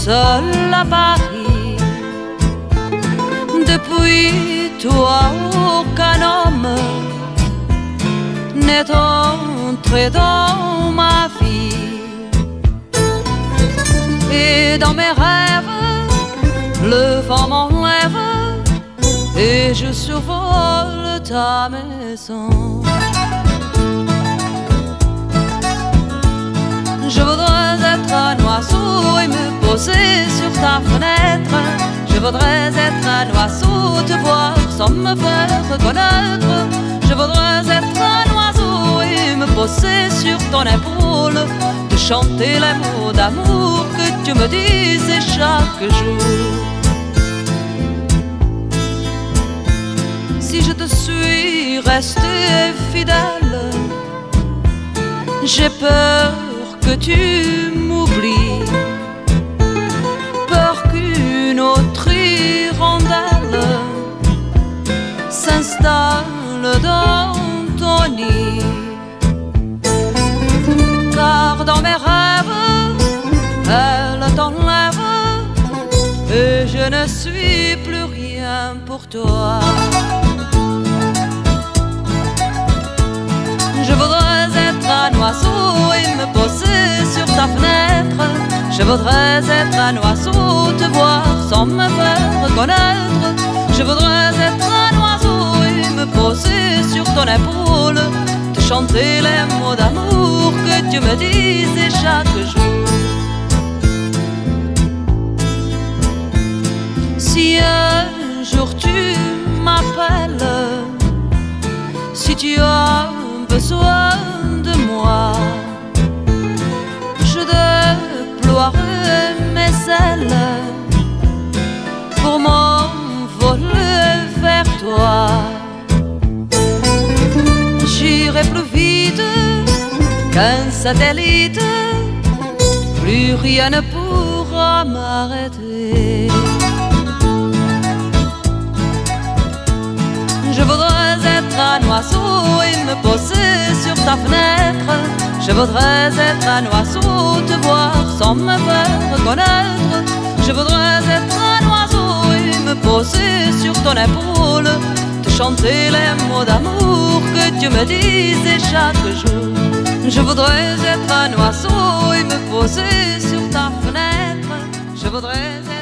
seule à Paris. Depuis toi, aucun homme n'est entré dans ma vie. Et dans mes rêves, le vent m'enlève et je survole ta maison. Je voudrais être un oiseau et me poser sur ta fenêtre. Je voudrais être un oiseau, te voir sans me faire reconnaître. Je voudrais être un oiseau et me poser sur ton épaule, te chanter les mots d'amour que tu me disais chaque jour. Si je te suis resté fidèle, j'ai peur que tu m'oublies, peur qu'une autre hirondelle s'installe dans ton nid. Car dans mes rêves, elle t'enlève et je ne suis plus rien pour toi. Je voudrais être un oiseau et me poser sur ta fenêtre. Je voudrais être un oiseau, te voir sans me faire reconnaître. Je voudrais être un oiseau et me poser sur ton épaule, te chanter les mots d'amour que tu me disais chaque jour. Si un jour tu m'appelles, si tu as besoin de moi, je déploierai mes ailes pour m'envoler vers toi. J'irai plus vite qu'un satellite, plus rien ne pourra m'arrêter. Je voudrais être un oiseau et me poser sur ta fenêtre. Je voudrais être un oiseau, te voir sans me faire reconnaître. Je voudrais être un oiseau et me poser sur ton épaule, te chanter les mots d'amour que tu me disais chaque jour. Je voudrais être un oiseau et me poser sur ta fenêtre. Je voudrais être